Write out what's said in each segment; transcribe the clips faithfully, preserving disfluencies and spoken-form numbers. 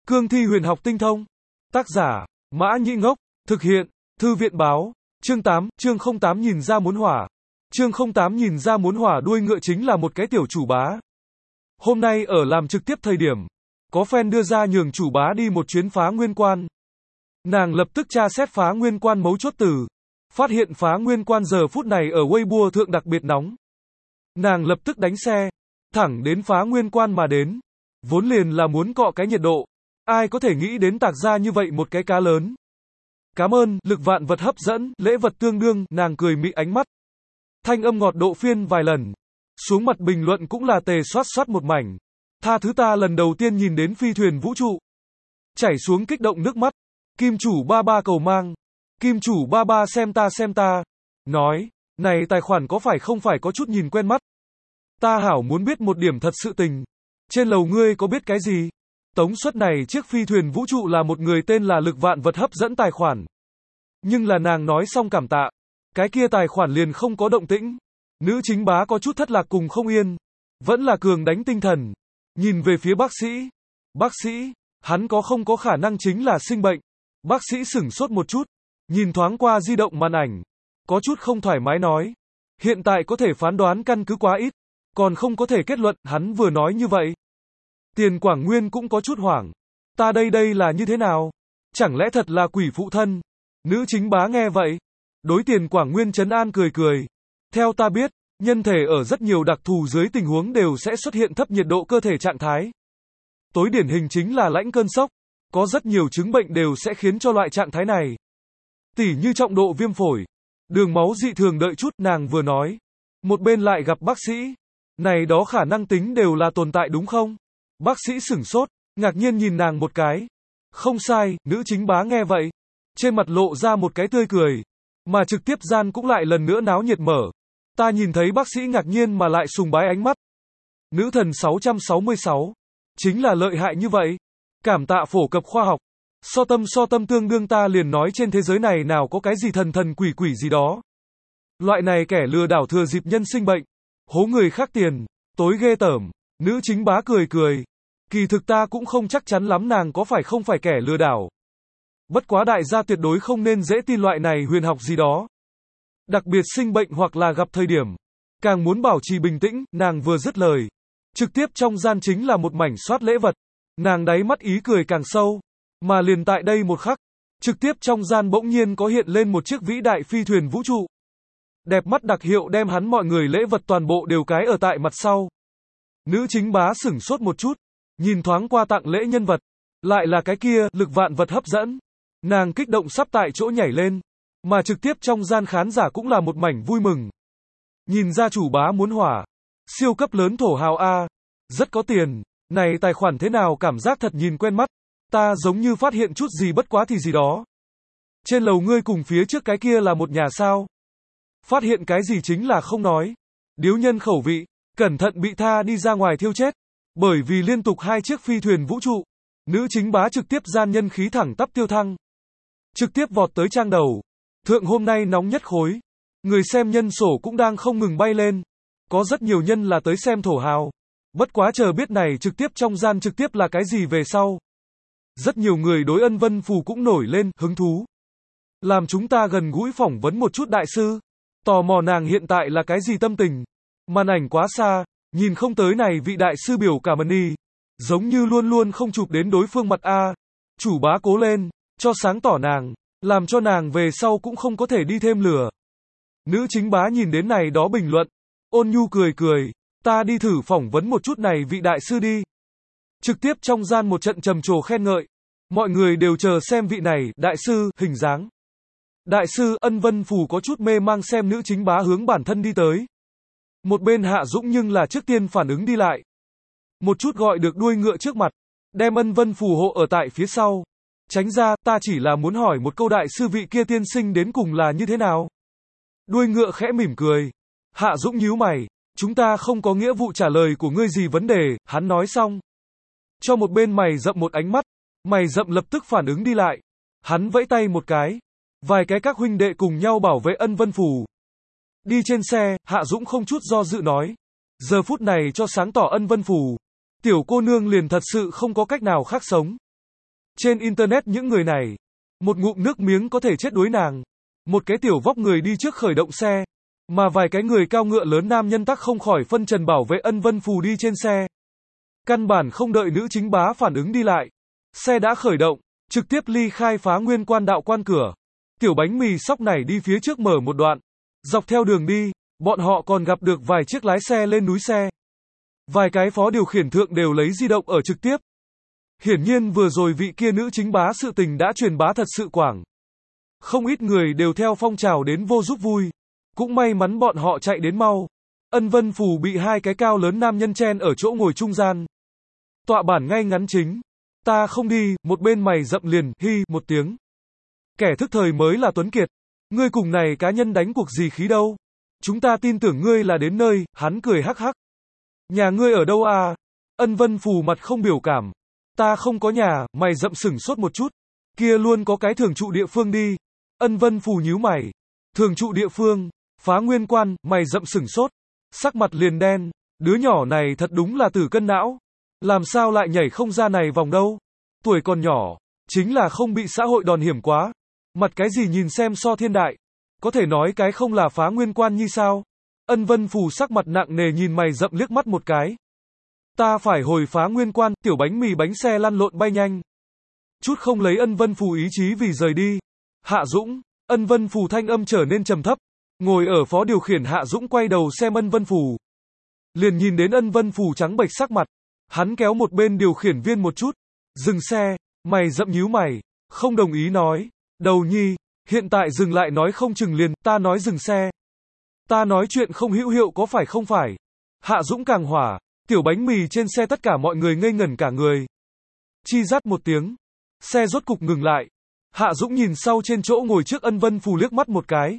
Cương thi huyền học tinh thông. Tác giả, Mã Nhĩ Ngốc. Thực hiện, Thư viện báo. Chương tám, chương không tám nhìn ra muốn hỏa. Chương không tám nhìn ra muốn hỏa đuôi ngựa chính là một cái tiểu chủ bá. Hôm nay ở làm trực tiếp thời điểm, có fan đưa ra nhường chủ bá đi một chuyến phá nguyên quan. Nàng lập tức tra xét phá nguyên quan mấu chốt từ. Phát hiện phá nguyên quan giờ phút này ở Weibo thượng đặc biệt nóng. Nàng lập tức đánh xe, thẳng đến phá nguyên quan mà đến. Vốn liền là muốn cọ cái nhiệt độ. Ai có thể nghĩ đến tạc ra như vậy một cái cá lớn. Cảm ơn, lực vạn vật hấp dẫn, lễ vật tương đương, nàng cười mị ánh mắt. Thanh âm ngọt độ phiên vài lần. Xuống mặt bình luận cũng là tề xoát xoát một mảnh. Tha thứ ta lần đầu tiên nhìn đến phi thuyền vũ trụ. Chảy xuống kích động nước mắt. Kim chủ ba ba cầu mang. Kim chủ ba ba xem ta xem ta. Nói, này tài khoản có phải không phải có chút nhìn quen mắt. Ta hảo muốn biết một điểm thật sự tình. Trên lầu ngươi có biết cái gì? Tống suất này chiếc phi thuyền vũ trụ là một người tên là lực vạn vật hấp dẫn tài khoản. Nhưng là nàng nói xong cảm tạ. Cái kia tài khoản liền không có động tĩnh. Nữ chính bá có chút thất lạc cùng không yên. Vẫn là cường đánh tinh thần. Nhìn về phía bác sĩ. Bác sĩ, hắn có không có khả năng chính là sinh bệnh. Bác sĩ sửng sốt một chút. Nhìn thoáng qua di động màn ảnh. Có chút không thoải mái nói. Hiện tại có thể phán đoán căn cứ quá ít. Còn không có thể kết luận, hắn vừa nói như vậy. Tiền Quảng Nguyên cũng có chút hoảng. Ta đây đây là như thế nào? Chẳng lẽ thật là quỷ phụ thân? Nữ chính bá nghe vậy. Đối Tiền Quảng Nguyên trấn an cười cười. Theo ta biết, nhân thể ở rất nhiều đặc thù dưới tình huống đều sẽ xuất hiện thấp nhiệt độ cơ thể trạng thái. Tối điển hình chính là lãnh cơn sốc. Có rất nhiều chứng bệnh đều sẽ khiến cho loại trạng thái này. Tỉ như trọng độ viêm phổi. Đường máu dị thường đợi chút, nàng vừa nói. Một bên lại gặp bác sĩ. Này đó khả năng tính đều là tồn tại đúng không? Bác sĩ sửng sốt, ngạc nhiên nhìn nàng một cái. Không sai, nữ chính bá nghe vậy. Trên mặt lộ ra một cái tươi cười. Mà trực tiếp gian cũng lại lần nữa náo nhiệt mở. Ta nhìn thấy bác sĩ ngạc nhiên mà lại sùng bái ánh mắt. Nữ thần sáu trăm sáu mươi sáu. Chính là lợi hại như vậy. Cảm tạ phổ cập khoa học. So tâm so tâm tương đương ta liền nói trên thế giới này nào có cái gì thần thần quỷ quỷ gì đó. Loại này kẻ lừa đảo thừa dịp nhân sinh bệnh. Hố người khác tiền. Tối ghê tởm. Nữ chính bá cười cười. Kỳ thực ta cũng không chắc chắn lắm nàng có phải không phải kẻ lừa đảo. Bất quá đại gia tuyệt đối không nên dễ tin loại này huyền học gì đó. Đặc biệt sinh bệnh hoặc là gặp thời điểm. Càng muốn bảo trì bình tĩnh, nàng vừa dứt lời. Trực tiếp trong gian chính là một mảnh soát lễ vật. Nàng đáy mắt ý cười càng sâu. Mà liền tại đây một khắc. Trực tiếp trong gian bỗng nhiên có hiện lên một chiếc vĩ đại phi thuyền vũ trụ. Đẹp mắt đặc hiệu đem hắn mọi người lễ vật toàn bộ đều cái ở tại mặt sau. Nữ chính bá sửng sốt một chút. Nhìn thoáng qua tặng lễ nhân vật. Lại là cái kia, lực vạn vật hấp dẫn. Nàng kích động sắp tại chỗ nhảy lên. Mà trực tiếp trong gian khán giả cũng là một mảnh vui mừng. Nhìn ra chủ bá muốn hỏa. Siêu cấp lớn thổ hào A. Rất có tiền. Này tài khoản thế nào cảm giác thật nhìn quen mắt. Ta giống như phát hiện chút gì bất quá thì gì đó. Trên lầu ngươi cùng phía trước cái kia là một nhà sao. Phát hiện cái gì chính là không nói. Điếu nhân khẩu vị. Cẩn thận bị tha đi ra ngoài thiêu chết. Bởi vì liên tục hai chiếc phi thuyền vũ trụ. Nữ chính bá trực tiếp gian nhân khí thẳng tắp tiêu thăng. Trực tiếp vọt tới trang đầu. Thượng hôm nay nóng nhất khối. Người xem nhân sổ cũng đang không ngừng bay lên. Có rất nhiều nhân là tới xem thổ hào. Bất quá chờ biết này trực tiếp trong gian trực tiếp là cái gì về sau. Rất nhiều người đối Ân Vân Phù cũng nổi lên, hứng thú. Làm chúng ta gần gũi phỏng vấn một chút đại sư. Tò mò nàng hiện tại là cái gì tâm tình. Màn ảnh quá xa, nhìn không tới này vị đại sư biểu cảm ơn đi. Giống như luôn luôn không chụp đến đối phương mặt A. Chủ bá cố lên, cho sáng tỏ nàng, làm cho nàng về sau cũng không có thể đi thêm lửa. Nữ chính bá nhìn đến này đó bình luận. Ôn nhu cười cười, ta đi thử phỏng vấn một chút này vị đại sư đi. Trực tiếp trong gian một trận trầm trồ khen ngợi. Mọi người đều chờ xem vị này, đại sư, hình dáng. Đại sư Ân Vân Phù có chút mê mang xem nữ chính bá hướng bản thân đi tới. Một bên Hạ Dũng nhưng là trước tiên phản ứng đi lại. Một chút gọi được đuôi ngựa trước mặt. Đem Ân Vân Phù hộ ở tại phía sau. Tránh ra, ta chỉ là muốn hỏi một câu đại sư vị kia tiên sinh đến cùng là như thế nào. Đuôi ngựa khẽ mỉm cười. Hạ Dũng nhíu mày. Chúng ta không có nghĩa vụ trả lời của ngươi gì vấn đề, hắn nói xong. Cho một bên mày rậm một ánh mắt. Mày rậm lập tức phản ứng đi lại. Hắn vẫy tay một cái. Vài cái các huynh đệ cùng nhau bảo vệ Ân Vân Phù. Đi trên xe, Hạ Dũng không chút do dự nói. Giờ phút này cho sáng tỏ Ân Vân Phù. Tiểu cô nương liền thật sự không có cách nào khác sống. Trên internet những người này, một ngụm nước miếng có thể chết đuối nàng. Một cái tiểu vóc người đi trước khởi động xe, mà vài cái người cao ngựa lớn nam nhân tắc không khỏi phân trần bảo vệ Ân Vân Phù đi trên xe. Căn bản không đợi nữ chính bá phản ứng đi lại. Xe đã khởi động, trực tiếp ly khai Phá Nguyên Quan đạo quan cửa. Tiểu bánh mì sóc nảy đi phía trước mở một đoạn. Dọc theo đường đi, bọn họ còn gặp được vài chiếc lái xe lên núi xe. Vài cái phó điều khiển thượng đều lấy di động ở trực tiếp. Hiển nhiên vừa rồi vị kia nữ chính bá sự tình đã truyền bá thật sự quảng. Không ít người đều theo phong trào đến vô giúp vui. Cũng may mắn bọn họ chạy đến mau. Ân Vân Phù bị hai cái cao lớn nam nhân chen ở chỗ ngồi trung gian. Tọa bản ngay ngắn chính. Ta không đi, một bên mày rậm liền, hi, một tiếng. Kẻ thức thời mới là Tuấn Kiệt. Ngươi cùng này cá nhân đánh cuộc gì khí đâu. Chúng ta tin tưởng ngươi là đến nơi, hắn cười hắc hắc. Nhà ngươi ở đâu à? Ân Vân Phù mặt không biểu cảm. Ta không có nhà, mày rậm sửng sốt một chút. Kia luôn có cái thường trụ địa phương đi. Ân Vân Phù nhíu mày. Thường trụ địa phương, Phá Nguyên Quan, mày rậm sửng sốt. Sắc mặt liền đen, đứa nhỏ này thật đúng là tử cân não. Làm sao lại nhảy không ra này vòng đâu. Tuổi còn nhỏ, chính là không bị xã hội đòn hiểm quá. Mặt cái gì nhìn xem so thiên đại. Có thể nói cái không là Phá Nguyên Quan như sao. Ân Vân Phù sắc mặt nặng nề nhìn mày rậm liếc mắt một cái. Ta phải hồi Phá Nguyên Quan, tiểu bánh mì bánh xe lăn lộn bay nhanh. Chút không lấy Ân Vân Phù ý chí vì rời đi. Hạ Dũng, Ân Vân Phù thanh âm trở nên trầm thấp. Ngồi ở phó điều khiển Hạ Dũng quay đầu xem Ân Vân Phù. Liền nhìn đến Ân Vân Phù trắng bệch sắc mặt. Hắn kéo một bên điều khiển viên một chút. Dừng xe, mày rậm nhíu mày. Không đồng ý nói. Đầu nhi, hiện tại dừng lại nói không chừng liền, ta nói dừng xe. Ta nói chuyện không hữu hiệu có phải không phải. Hạ Dũng càng hỏa. Tiểu bánh mì trên xe tất cả mọi người ngây ngẩn cả người. Chi rát một tiếng. Xe rốt cục ngừng lại. Hạ Dũng nhìn sau trên chỗ ngồi trước Ân Vân Phù liếc mắt một cái.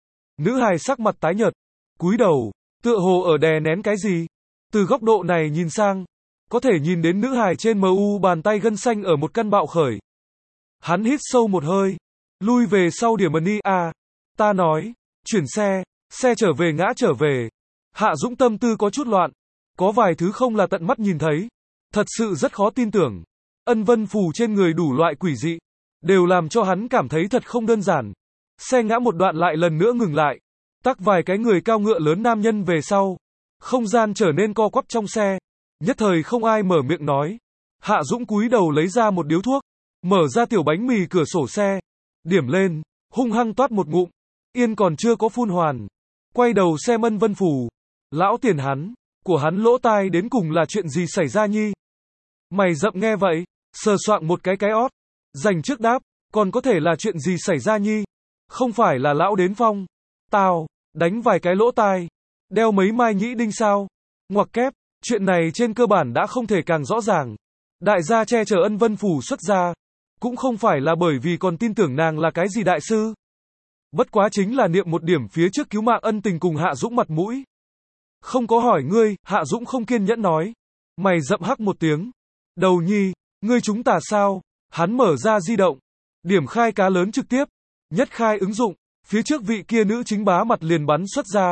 Nữ hài sắc mặt tái nhợt. Cúi đầu. Tựa hồ ở đè nén cái gì. Từ góc độ này nhìn sang. Có thể nhìn đến nữ hài trên em u bàn tay gân xanh ở một căn bạo khởi. Hắn hít sâu một hơi. Lui về sau điểm ẩn đi à. Ta nói. Chuyển xe. Xe trở về ngã trở về. Hạ Dũng tâm tư có chút loạn. Có vài thứ không là tận mắt nhìn thấy. Thật sự rất khó tin tưởng. Ân Vân Phù trên người đủ loại quỷ dị. Đều làm cho hắn cảm thấy thật không đơn giản. Xe ngã một đoạn lại lần nữa ngừng lại. Tắc vài cái người cao ngựa lớn nam nhân về sau. Không gian trở nên co quắp trong xe. Nhất thời không ai mở miệng nói. Hạ Dũng cúi đầu lấy ra một điếu thuốc. Mở ra tiểu bánh mì cửa sổ xe. Điểm lên. Hung hăng toát một ngụm. Yên còn chưa có phun hoàn. Quay đầu xem Ân Vân Phù. Lão tiền hắn. Của hắn lỗ tai đến cùng là chuyện gì xảy ra nhi. Mày rậm nghe vậy. Sờ soạng một cái cái ót. Dành trước đáp. Còn có thể là chuyện gì xảy ra nhi. Không phải là lão đến phong. Tao. Đánh vài cái lỗ tai. Đeo mấy mai nhĩ đinh sao. Ngoặc kép. Chuyện này trên cơ bản đã không thể càng rõ ràng. Đại gia che chở Ân Vân Phù xuất ra. Cũng không phải là bởi vì còn tin tưởng nàng là cái gì đại sư. Bất quá chính là niệm một điểm phía trước cứu mạng ân tình cùng Hạ Dũng mặt mũi. Không có hỏi ngươi, Hạ Dũng không kiên nhẫn nói. Mày rậm hắc một tiếng. Đầu nhi, ngươi chúng ta sao? Hắn mở ra di động. Điểm khai cá lớn trực tiếp. Nhất khai ứng dụng. Phía trước vị kia nữ chính bá mặt liền bắn xuất ra.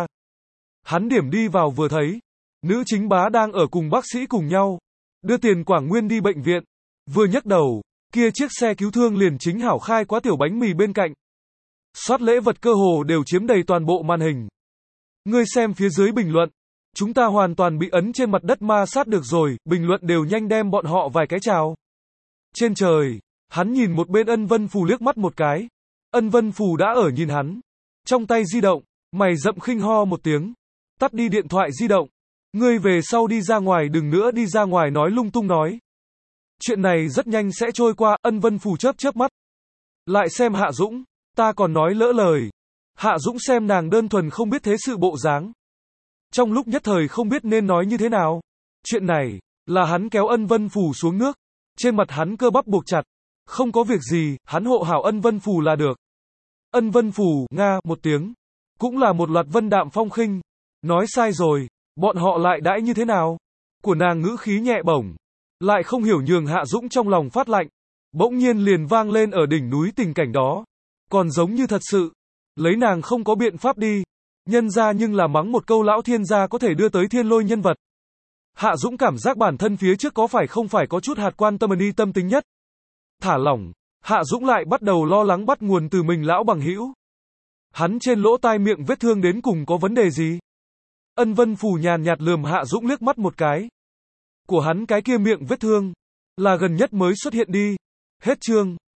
Hắn điểm đi vào vừa thấy. Nữ chính bá đang ở cùng bác sĩ cùng nhau. Đưa tiền Quảng Nguyên đi bệnh viện. Vừa nhấc đầu. Kia chiếc xe cứu thương liền chính hảo khai quá tiểu bánh mì bên cạnh. Soát lễ vật cơ hồ đều chiếm đầy toàn bộ màn hình. Ngươi xem phía dưới bình luận. Chúng ta hoàn toàn bị ấn trên mặt đất ma sát được rồi, bình luận đều nhanh đem bọn họ vài cái chào. Trên trời, hắn nhìn một bên Ân Vân Phù liếc mắt một cái. Ân Vân Phù đã ở nhìn hắn. Trong tay di động, mày rậm khinh ho một tiếng. Tắt đi điện thoại di động. Ngươi về sau đi ra ngoài đừng nữa đi ra ngoài nói lung tung nói. Chuyện này rất nhanh sẽ trôi qua, Ân Vân Phù chớp chớp mắt. Lại xem Hạ Dũng, ta còn nói lỡ lời. Hạ Dũng xem nàng đơn thuần không biết thế sự bộ dáng. Trong lúc nhất thời không biết nên nói như thế nào. Chuyện này, là hắn kéo Ân Vân Phù xuống nước. Trên mặt hắn cơ bắp buộc chặt. Không có việc gì, hắn hộ hảo Ân Vân Phù là được. Ân Vân Phù, nga, một tiếng. Cũng là một loạt vân đạm phong khinh. Nói sai rồi, bọn họ lại đãi như thế nào? Của nàng ngữ khí nhẹ bổng. Lại không hiểu nhường Hạ Dũng trong lòng phát lạnh. Bỗng nhiên liền vang lên ở đỉnh núi tình cảnh đó. Còn giống như thật sự. Lấy nàng không có biện pháp đi. Nhân ra nhưng là mắng một câu lão thiên gia có thể đưa tới thiên lôi nhân vật. Hạ Dũng cảm giác bản thân phía trước có phải không phải có chút hạt quan tâm ni tâm tính nhất. thả lỏng, Hạ Dũng lại bắt đầu lo lắng bắt nguồn từ mình lão bằng hữu. Hắn trên lỗ tai miệng vết thương đến cùng có vấn đề gì? Ân Vân Phù nhàn nhạt lườm Hạ Dũng liếc mắt một cái. Của hắn cái kia miệng vết thương, là gần nhất mới xuất hiện đi. Hết chương.